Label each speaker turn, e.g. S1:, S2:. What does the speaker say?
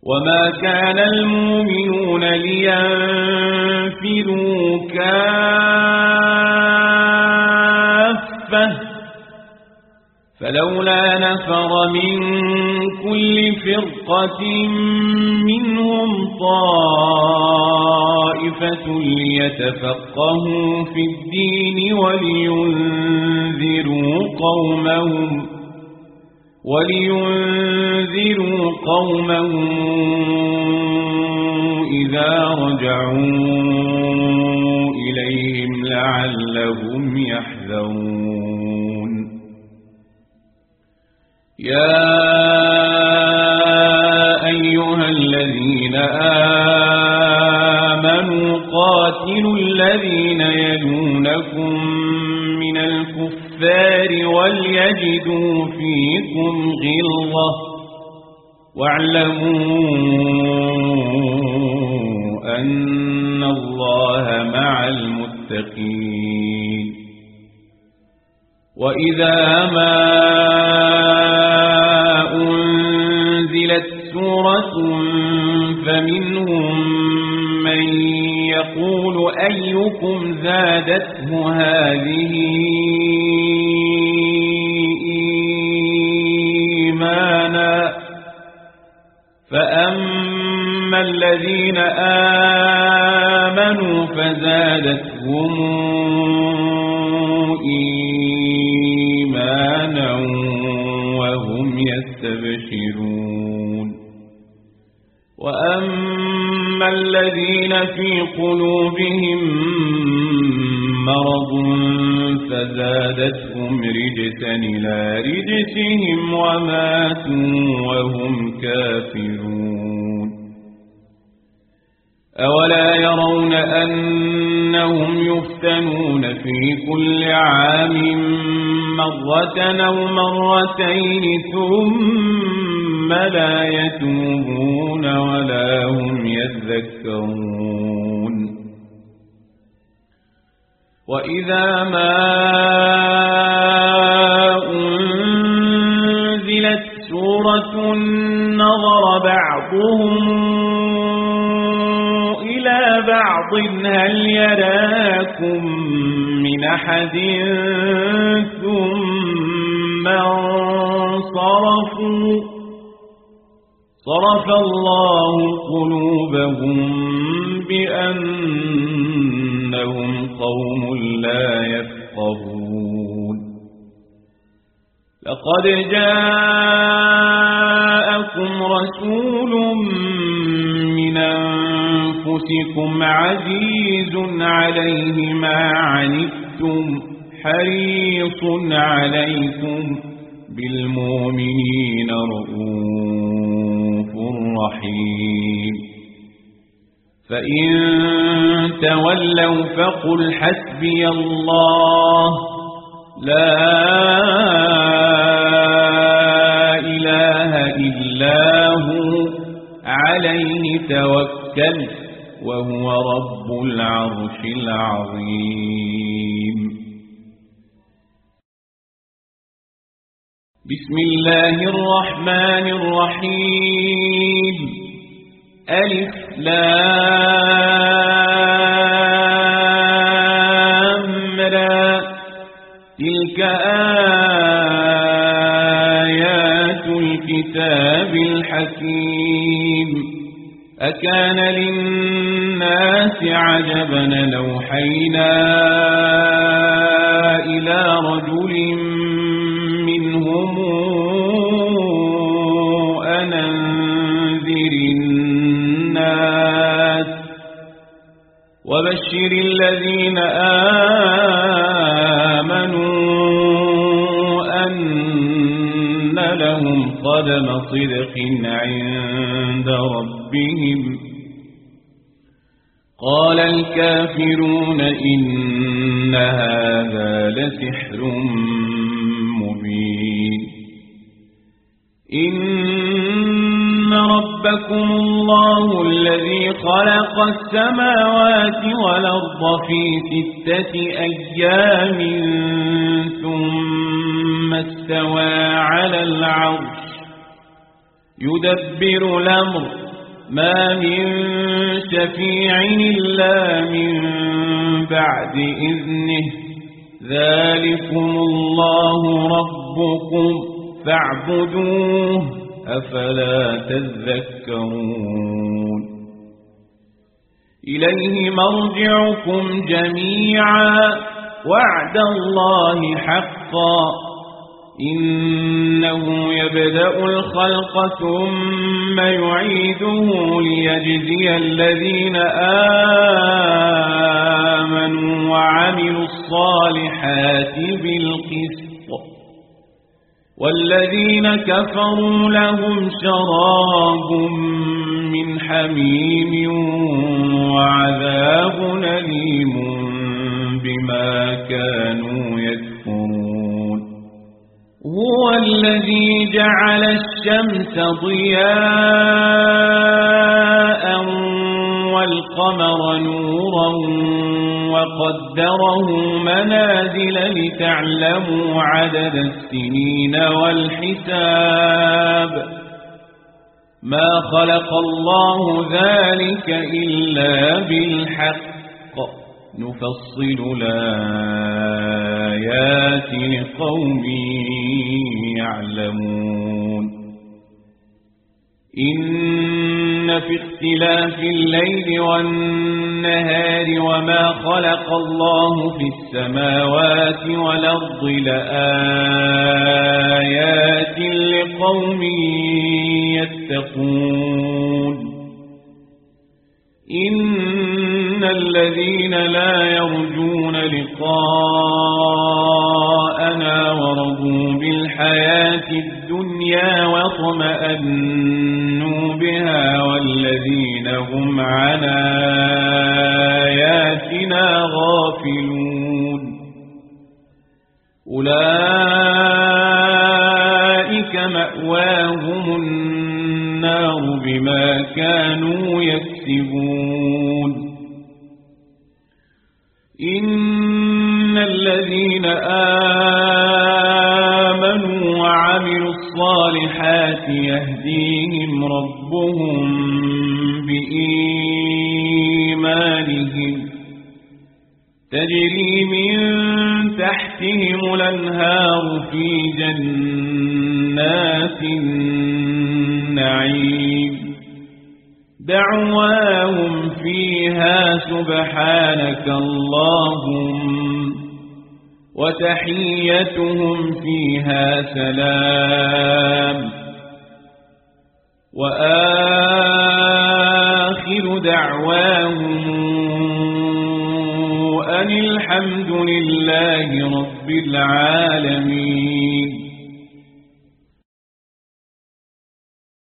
S1: وما كان المؤمنون لينفروا كافة فلولا نفر من كل فرقة منهم طائفة ليتفقهوا في الدين ولينذروا قومهم إذا رجعوا إليهم لعلهم يحذرون يا أيها الذين آمنوا قاتلوا الذين يلونكم من الكفار وليجدوا فيكم غلظة واعلموا أن الله مع المتقين وإذا ما أنزلت سورة فمنهم من يقول أيكم زادته هذه إيمانا فأما الذين آمنوا فزادتهم إيمانا وهم يستبشرون وأما الذين في قلوبهم مرض فزادتهم رجسا إلى رجسهم وماتوا وهم كافرون أولا يرون أنهم يفتنون في كل عام مرة أو مرتين ثم لا يتوبون ولا هم يذكرون وإذا ما أنزلت سورة نظر بعضهم إلى بعض هل يراكم من أحد ثم انصرفوا صرف الله قلوبهم بأنهم قوم لا يفقهون لقد جاءكم رسول من أنفسكم عزيز عليه ما عنتم حريص عليكم بالمؤمنين رؤوف رحيم فإن تولوا فقل حسبي الله لا إله إلا هو عليه توكلت وهو رب العرش العظيم بسم الله الرحمن الرحيم ألف لام را تلك آيات الكتاب الحكيم أكان للناس عجبا لوحينا إلى رجل منهم أن أنذر الناس وبشر الذين آمنوا أن لهم قدم صدق عند ربهم قال الكافرون إن هذا لسحر مبين إن ربكم الله الذي خلق السماوات والأرض في 6 أيام ثم استوى على العرش يدبر الأمر ما من شفيع إلا من بعد إذنه ذلكم الله ربكم فاعبدوه أفلا تذكرون إليه مرجعكم جميعا وعد الله حقا إنه يبدأ الخلق ثم يعيده ليجزي الذين آمنوا وعملوا الصالحات بالقسط والذين كفروا لهم شراب من حميم وعذاب أليم بما كانوا يكفرون هو الذي جعل الشمس ضياء والقمر نورا وقدره منازل لتعلموا عدد السنين والحساب ما خلق الله ذلك إلا بالحق نفصل الآيات لقوم يعلمون إن في اختلاف الليل والنهار وما خلق الله في السماوات والأرض لآيات لقوم يتقون إن الذين لا يرجون لقاءنا ورضوا بالحياة الدنيا واطمأنوا بها والذين هم عن آياتنا غافلون أولئك مأواهم النار بما كانوا يكسبون إن الذين آمنوا وعملوا الصالحات يهديهم ربهم بإيمانهم تجري من تحتهم الأنهار في جنات النعيم دعواهم فيها سبحانك اللهم وتحيتهم فيها سلام وآخر دعواهم أن الحمد لله رب العالمين